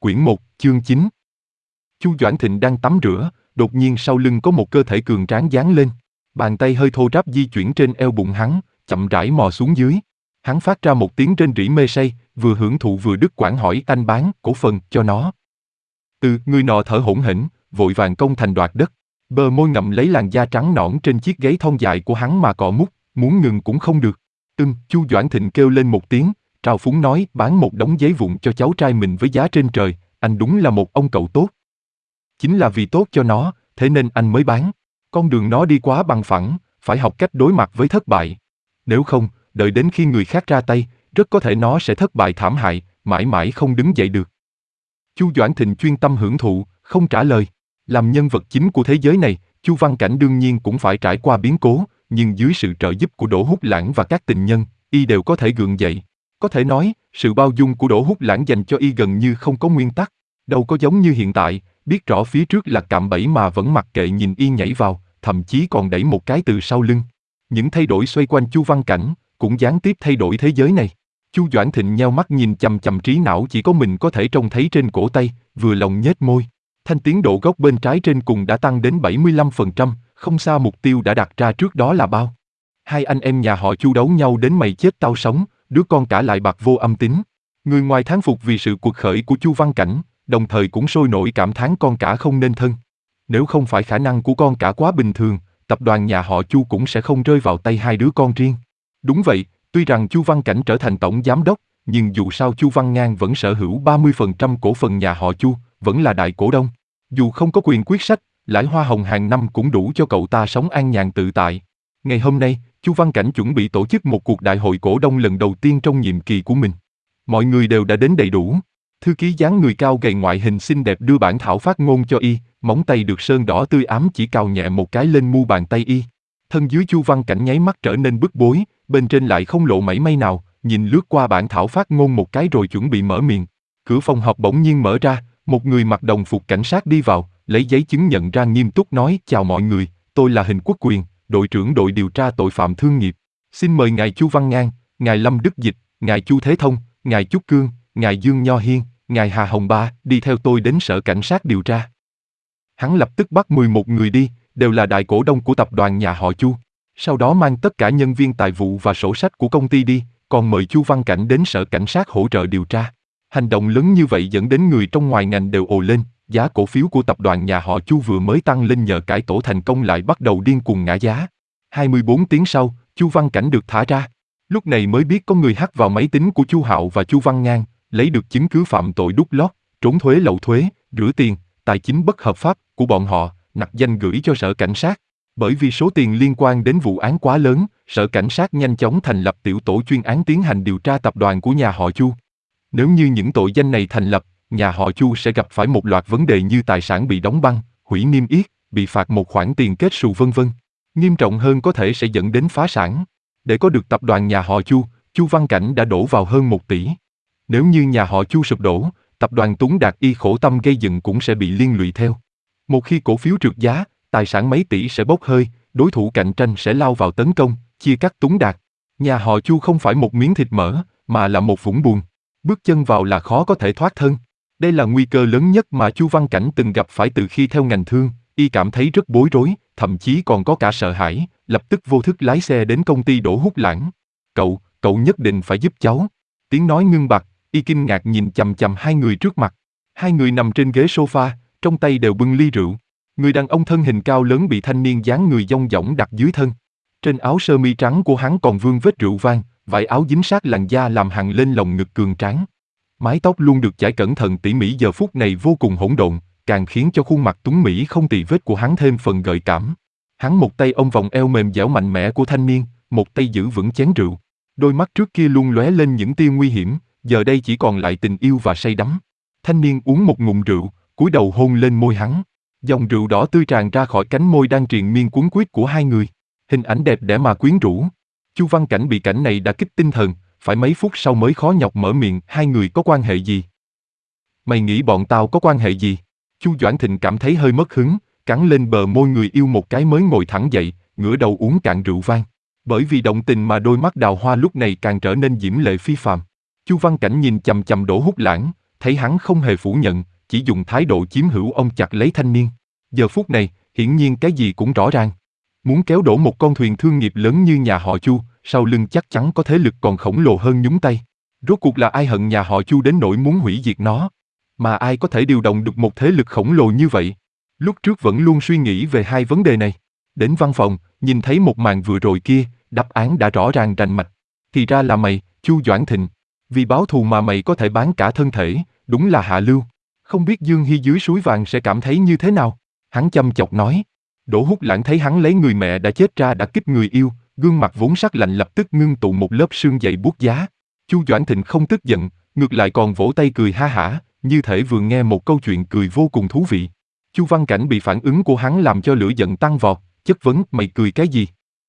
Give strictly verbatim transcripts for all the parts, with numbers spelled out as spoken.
Quyển một, chương chín. Chu Doãn Thịnh đang tắm rửa, đột nhiên sau lưng có một cơ thể cường tráng giáng lên. Bàn tay hơi thô ráp di chuyển trên eo bụng hắn, chậm rãi mò xuống dưới. Hắn phát ra một tiếng rên rỉ mê say, vừa hưởng thụ vừa đứt quãng hỏi anh bán cổ phần cho nó. Từ người nọ thở hổn hển, vội vàng công thành đoạt đất. Bờ môi ngậm lấy làn da trắng nõn trên chiếc gáy thon dài của hắn mà cọ mút, muốn ngừng cũng không được. Ưm, Chu Doãn Thịnh kêu lên một tiếng, trào phúng nói bán một đống giấy vụn cho cháu trai mình với giá trên trời, anh đúng là một ông cậu tốt. Chính là vì tốt cho nó, thế nên anh mới bán. Con đường nó đi quá bằng phẳng, phải học cách đối mặt với thất bại. Nếu không, đợi đến khi người khác ra tay, rất có thể nó sẽ thất bại thảm hại, mãi mãi không đứng dậy được. Chu Doãn Thịnh chuyên tâm hưởng thụ, không trả lời. Làm nhân vật chính của thế giới này, Chu Văn Cảnh đương nhiên cũng phải trải qua biến cố, nhưng dưới sự trợ giúp của Đỗ Húc Lãng và các tình nhân, y đều có thể gượng dậy. Có thể nói, sự bao dung của Đỗ Húc Lãng dành cho y gần như không có nguyên tắc, đâu có giống như hiện tại, biết rõ phía trước là cạm bẫy mà vẫn mặc kệ nhìn y nhảy vào, thậm chí còn đẩy một cái từ sau lưng. Những thay đổi xoay quanh Chu Văn Cảnh, cũng gián tiếp thay đổi thế giới này. Chu Doãn Thịnh nheo mắt nhìn chằm chằm trí não chỉ có mình có thể trông thấy trên cổ tay, vừa lòng nhếch môi. Thanh tiến độ góc bên trái trên cùng đã tăng đến bảy mươi lăm phần trăm, không xa mục tiêu đã đặt ra trước đó là bao. Hai anh em nhà họ Chu đấu nhau đến mày chết tao sống, đứa con cả lại bạc vô âm tín. Người ngoài thán phục vì sự cuộc khởi của Chu Văn Cảnh, đồng thời cũng sôi nổi cảm thán con cả không nên thân. Nếu không phải khả năng của con cả quá bình thường, tập đoàn nhà họ Chu cũng sẽ không rơi vào tay hai đứa con riêng. Đúng vậy, tuy rằng Chu Văn Cảnh trở thành tổng giám đốc, nhưng dù sao Chu Văn Ngang vẫn sở hữu ba mươi phần trăm cổ phần nhà họ Chu, vẫn là đại cổ đông. Dù không có quyền quyết sách, lãi hoa hồng hàng năm cũng đủ cho cậu ta sống an nhàn tự tại. Ngày hôm nay, Chu Văn Cảnh chuẩn bị tổ chức một cuộc đại hội cổ đông lần đầu tiên trong nhiệm kỳ của mình. Mọi người đều đã đến đầy đủ. Thư ký dáng người cao gầy ngoại hình xinh đẹp đưa bản thảo phát ngôn cho y, móng tay được sơn đỏ tươi ám chỉ cào nhẹ một cái lên mu bàn tay y. Thân dưới Chu Văn Cảnh nháy mắt trở nên bức bối, bên trên lại không lộ mảy may nào, nhìn lướt qua bản thảo phát ngôn một cái rồi chuẩn bị mở miệng. Cửa phòng họp bỗng nhiên mở ra, một người mặc đồng phục cảnh sát đi vào, lấy giấy chứng nhận ra nghiêm túc nói: "Chào mọi người, tôi là Hình Quốc Quyền, đội trưởng đội điều tra tội phạm thương nghiệp. Xin mời ngài Chu Văn Ngang, ngài Lâm Đức Dịch, ngài Chu Thế Thông, ngài Chúc Cương, ngài Dương Nho Hiên, ngài Hà Hồng Ba đi theo tôi đến sở cảnh sát điều tra." Hắn lập tức bắt mười một người đi, đều là đại cổ đông của tập đoàn nhà họ Chu. Sau đó mang tất cả nhân viên tài vụ và sổ sách của công ty đi, còn mời Chu Văn Cảnh đến sở cảnh sát hỗ trợ điều tra. Hành động lớn như vậy dẫn đến người trong ngoài ngành đều ồ lên, giá cổ phiếu của tập đoàn nhà họ Chu vừa mới tăng lên nhờ cải tổ thành công lại bắt đầu điên cuồng ngã giá. hai mươi bốn tiếng sau, Chu Văn Cảnh được thả ra. Lúc này mới biết có người hack vào máy tính của Chu Hạo và Chu Văn Ngang, lấy được chứng cứ phạm tội đút lót, trốn thuế lậu thuế, rửa tiền, tài chính bất hợp pháp của bọn họ, nặc danh gửi cho sở cảnh sát. Bởi vì số tiền liên quan đến vụ án quá lớn, sở cảnh sát nhanh chóng thành lập tiểu tổ chuyên án tiến hành điều tra tập đoàn của nhà họ Chu. Nếu như những tội danh này thành lập, nhà họ Chu sẽ gặp phải một loạt vấn đề như tài sản bị đóng băng, hủy niêm yết, bị phạt một khoản tiền kết xù vân vân. Nghiêm trọng hơn có thể sẽ dẫn đến phá sản. Để có được tập đoàn nhà họ Chu, Chu Văn Cảnh đã đổ vào hơn một tỷ. Nếu như nhà họ Chu sụp đổ, tập đoàn Tuấn Đạt y khổ tâm gây dựng cũng sẽ bị liên lụy theo. Một khi cổ phiếu trượt giá, tài sản mấy tỷ sẽ bốc hơi, đối thủ cạnh tranh sẽ lao vào tấn công, chia cắt Tuấn Đạt. Nhà họ Chu không phải một miếng thịt mỡ, mà là một vũng bùn. Bước chân vào là khó có thể thoát thân. Đây là nguy cơ lớn nhất mà Chu Văn Cảnh từng gặp phải từ khi theo ngành thương, y cảm thấy rất bối rối, thậm chí còn có cả sợ hãi, lập tức vô thức lái xe đến công ty Đỗ Húc Lãng. Cậu, cậu nhất định phải giúp cháu. Tiếng nói ngưng bặt, y kinh ngạc nhìn chằm chằm hai người trước mặt. Hai người nằm trên ghế sofa, trong tay đều bưng ly rượu. Người đàn ông thân hình cao lớn bị thanh niên dáng người dong dỏng đặt dưới thân. Trên áo sơ mi trắng của hắn còn vương vết rượu vang, vải áo dính sát làn da làm hằn lên lồng ngực cường tráng. Mái tóc luôn được chải cẩn thận tỉ mỉ giờ phút này vô cùng hỗn độn, càng khiến cho khuôn mặt tuấn mỹ không tì vết của hắn thêm phần gợi cảm. Hắn một tay ôm vòng eo mềm dẻo mạnh mẽ của thanh niên, một tay giữ vững chén rượu. Đôi mắt trước kia luôn lóe lên những tia nguy hiểm, giờ đây chỉ còn lại tình yêu và say đắm. Thanh niên uống một ngụm rượu, cúi đầu hôn lên môi hắn. Dòng rượu đỏ tươi tràn ra khỏi cánh môi đang triền miên cuốn quýt của hai người. Hình ảnh đẹp đẽ mà quyến rũ. Chu Văn Cảnh bị cảnh này đả kích tinh thần, phải mấy phút sau mới khó nhọc mở miệng: "Hai người có quan hệ gì?" "Mày nghĩ bọn tao có quan hệ gì?" Chu Doãn Thịnh cảm thấy hơi mất hứng, cắn lên bờ môi người yêu một cái mới ngồi thẳng dậy, ngửa đầu uống cạn rượu vang. Bởi vì động tình mà đôi mắt đào hoa lúc này càng trở nên diễm lệ phi phàm. Chu Văn Cảnh nhìn chằm chằm Đỗ Húc Lãng, thấy hắn không hề phủ nhận, chỉ dùng thái độ chiếm hữu ông chặt lấy thanh niên. Giờ phút này, hiển nhiên cái gì cũng rõ ràng. Muốn kéo đổ một con thuyền thương nghiệp lớn như nhà họ Chu, sau lưng chắc chắn có thế lực còn khổng lồ hơn nhúng tay. Rốt cuộc là ai hận nhà họ Chu đến nỗi muốn hủy diệt nó? Mà ai có thể điều động được một thế lực khổng lồ như vậy? Lúc trước vẫn luôn suy nghĩ về hai vấn đề này. Đến văn phòng, nhìn thấy một màn vừa rồi kia, đáp án đã rõ ràng rành mạch. Thì ra là mày, Chu Doãn Thịnh. Vì báo thù mà mày có thể bán cả thân thể, đúng là hạ lưu. Không biết Dương Hy dưới suối vàng sẽ cảm thấy như thế nào? Hắn chăm chọc nói. Đỗ Húc Lãng thấy hắn lấy người mẹ đã chết ra đã kích người yêu, gương mặt vốn sắc lạnh lập tức ngưng tụ một lớp sương dày buốt giá. Chu Doãn Thịnh không tức giận, ngược lại còn vỗ tay cười ha hả, như thể vừa nghe một câu chuyện cười vô cùng thú vị. Chu Văn Cảnh bị phản ứng của hắn làm cho lửa giận tăng vọt, chất vấn mày cười cái gì?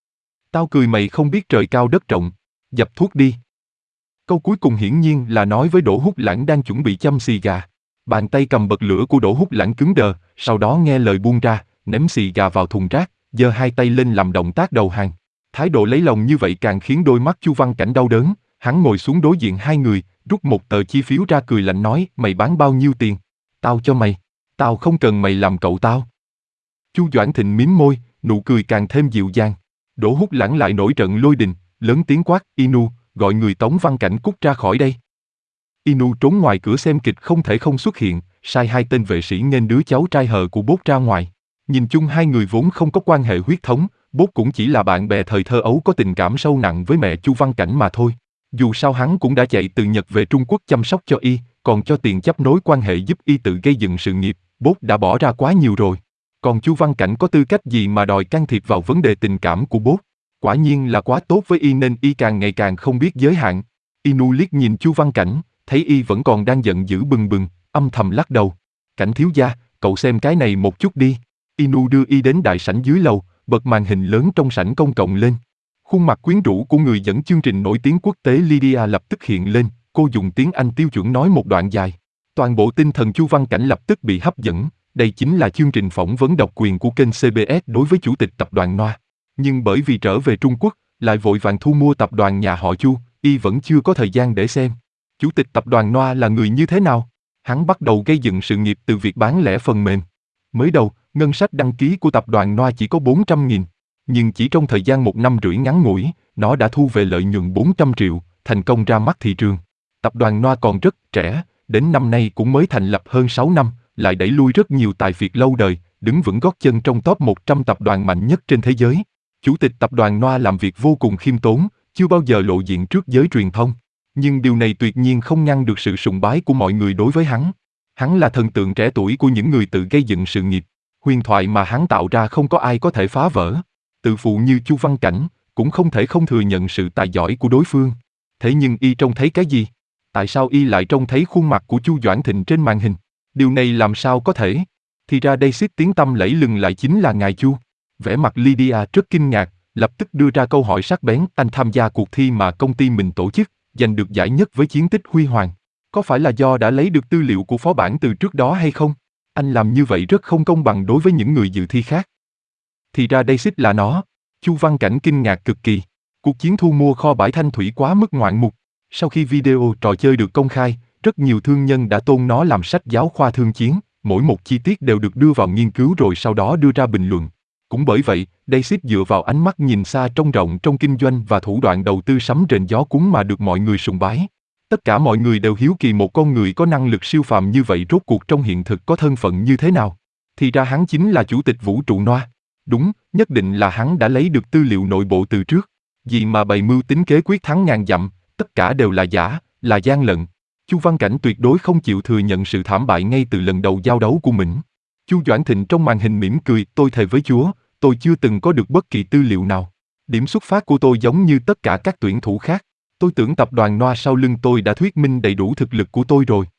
Tao cười mày không biết trời cao đất rộng, dập thuốc đi. Câu cuối cùng hiển nhiên là nói với Đỗ Húc Lãng đang chuẩn bị châm xì gà. Bàn tay cầm bật lửa của Đỗ Húc Lãng cứng đờ, sau đó nghe lời buông ra, ném xì gà vào thùng rác, giơ hai tay lên làm động tác đầu hàng. Thái độ lấy lòng như vậy càng khiến đôi mắt Chu Văn Cảnh đau đớn, hắn ngồi xuống đối diện hai người, rút một tờ chi phiếu ra cười lạnh nói, mày bán bao nhiêu tiền? Tao cho mày, tao không cần mày làm cậu tao. Chu Doãn Thịnh mím môi, nụ cười càng thêm dịu dàng. Đỗ Húc Lãng lại nổi trận lôi đình, lớn tiếng quát, Inu, gọi người Tống Văn Cảnh cút ra khỏi đây. Inu trốn ngoài cửa xem kịch không thể không xuất hiện, sai hai tên vệ sĩ nghênh đứa cháu trai hờ của Bốt ra ngoài. Nhìn chung hai người vốn không có quan hệ huyết thống, Bốt cũng chỉ là bạn bè thời thơ ấu có tình cảm sâu nặng với mẹ Chu Văn Cảnh mà thôi. Dù sao hắn cũng đã chạy từ Nhật về Trung Quốc chăm sóc cho y, còn cho tiền chấp nối quan hệ giúp y tự gây dựng sự nghiệp, Bốt đã bỏ ra quá nhiều rồi. Còn Chu Văn Cảnh có tư cách gì mà đòi can thiệp vào vấn đề tình cảm của Bốt? Quả nhiên là quá tốt với y nên y càng ngày càng không biết giới hạn. Inu liếc nhìn Chu Văn Cảnh, thấy y vẫn còn đang giận dữ bừng bừng, âm thầm lắc đầu. Cảnh thiếu gia, cậu xem cái này một chút đi. Inu đưa y đến đại sảnh dưới lầu, bật màn hình lớn trong sảnh công cộng lên. Khuôn mặt quyến rũ của người dẫn chương trình nổi tiếng quốc tế Lydia lập tức hiện lên, cô dùng tiếng Anh tiêu chuẩn nói một đoạn dài. Toàn bộ tinh thần Chu Văn Cảnh lập tức bị hấp dẫn, đây chính là chương trình phỏng vấn độc quyền của kênh xê bê ét đối với chủ tịch tập đoàn Noa. Nhưng bởi vì trở về Trung Quốc, lại vội vàng thu mua tập đoàn nhà họ Chu, y vẫn chưa có thời gian để xem. Chủ tịch tập đoàn Noa là người như thế nào? Hắn bắt đầu gây dựng sự nghiệp từ việc bán lẻ phần mềm. Mới đầu, ngân sách đăng ký của tập đoàn Noa chỉ có bốn trăm nghìn. Nhưng chỉ trong thời gian một năm rưỡi ngắn ngủi, nó đã thu về lợi nhuận bốn trăm triệu, thành công ra mắt thị trường. Tập đoàn Noa còn rất trẻ, đến năm nay cũng mới thành lập hơn sáu năm, lại đẩy lui rất nhiều tài phiệt lâu đời, đứng vững gót chân trong top một trăm tập đoàn mạnh nhất trên thế giới. Chủ tịch tập đoàn Noa làm việc vô cùng khiêm tốn, chưa bao giờ lộ diện trước giới truyền thông. Nhưng điều này tuyệt nhiên không ngăn được sự sùng bái của mọi người đối với hắn. Hắn là thần tượng trẻ tuổi của những người tự gây dựng sự nghiệp. Huyền thoại mà hắn tạo ra không có ai có thể phá vỡ. Tự phụ như Chu Văn Cảnh, cũng không thể không thừa nhận sự tài giỏi của đối phương. Thế nhưng y trông thấy cái gì? Tại sao y lại trông thấy khuôn mặt của Chu Doãn Thịnh trên màn hình? Điều này làm sao có thể? Thì ra đây xích tiếng tăm lẫy lừng lại chính là ngài Chu. Vẻ mặt Lydia rất kinh ngạc, lập tức đưa ra câu hỏi sắc bén. Anh tham gia cuộc thi mà công ty mình tổ chức, giành được giải nhất với chiến tích huy hoàng. Có phải là do đã lấy được tư liệu của phó bản từ trước đó hay không? Anh làm như vậy rất không công bằng đối với những người dự thi khác. Thì ra đây xích là nó. Chu Văn Cảnh kinh ngạc cực kỳ. Cuộc chiến thu mua kho bãi Thanh Thủy quá mức ngoạn mục. Sau khi video trò chơi được công khai, rất nhiều thương nhân đã tôn nó làm sách giáo khoa thương chiến, mỗi một chi tiết đều được đưa vào nghiên cứu rồi sau đó đưa ra bình luận. Cũng bởi vậy, Daysit dựa vào ánh mắt nhìn xa trông rộng trong kinh doanh và thủ đoạn đầu tư sấm rền gió cuốn mà được mọi người sùng bái. Tất cả mọi người đều hiếu kỳ một con người có năng lực siêu phàm như vậy rốt cuộc trong hiện thực có thân phận như thế nào. Thì ra hắn chính là chủ tịch vũ trụ Noa. Đúng, nhất định là hắn đã lấy được tư liệu nội bộ từ trước. Gì mà bày mưu tính kế quyết thắng ngàn dặm, tất cả đều là giả, là gian lận. Chu Văn Cảnh tuyệt đối không chịu thừa nhận sự thảm bại ngay từ lần đầu giao đấu của mình. Chu Doãn Thịnh trong màn hình mỉm cười, tôi thề với Chúa, tôi chưa từng có được bất kỳ tư liệu nào. Điểm xuất phát của tôi giống như tất cả các tuyển thủ khác. Tôi tưởng tập đoàn Noa sau lưng tôi đã thuyết minh đầy đủ thực lực của tôi rồi.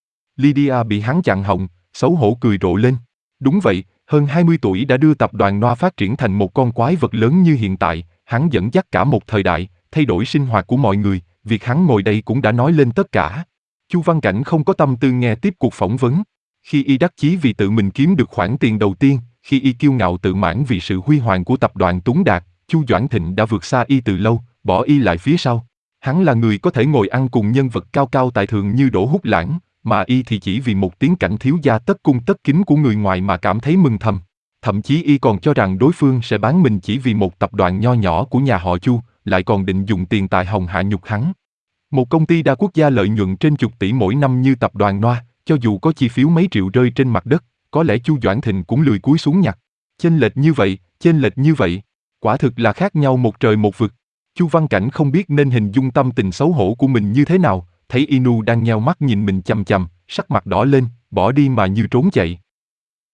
Lydia bị hắn chặn họng, xấu hổ cười rộ lên. Đúng vậy, hơn hai mươi tuổi đã đưa tập đoàn Noa phát triển thành một con quái vật lớn như hiện tại, hắn dẫn dắt cả một thời đại, thay đổi sinh hoạt của mọi người, việc hắn ngồi đây cũng đã nói lên tất cả. Chu Văn Cảnh không có tâm tư nghe tiếp cuộc phỏng vấn. Khi y đắc chí vì tự mình kiếm được khoản tiền đầu tiên, khi y kiêu ngạo tự mãn vì sự huy hoàng của tập đoàn Tuấn Đạt, Chu Doãn Thịnh đã vượt xa y từ lâu, bỏ y lại phía sau. Hắn là người có thể ngồi ăn cùng nhân vật cao cao tại thượng như Đỗ Húc Lãng, mà y thì chỉ vì một tiếng cảnh thiếu gia tất cung tất kính của người ngoài mà cảm thấy mừng thầm. Thậm chí y còn cho rằng đối phương sẽ bán mình chỉ vì một tập đoàn nho nhỏ của nhà họ Chu, lại còn định dùng tiền tài hồng hạ nhục hắn. Một công ty đa quốc gia lợi nhuận trên chục tỷ mỗi năm như tập đoàn Noa, cho dù có chi phiếu mấy triệu rơi trên mặt đất, có lẽ Chu Doãn Thịnh cũng lười cúi xuống nhặt. Chênh lệch như vậy, chênh lệch như vậy, quả thực là khác nhau một trời một vực. Chu Văn Cảnh không biết nên hình dung tâm tình xấu hổ của mình như thế nào, thấy Inu đang nheo mắt nhìn mình chằm chằm, sắc mặt đỏ lên, bỏ đi mà như trốn chạy.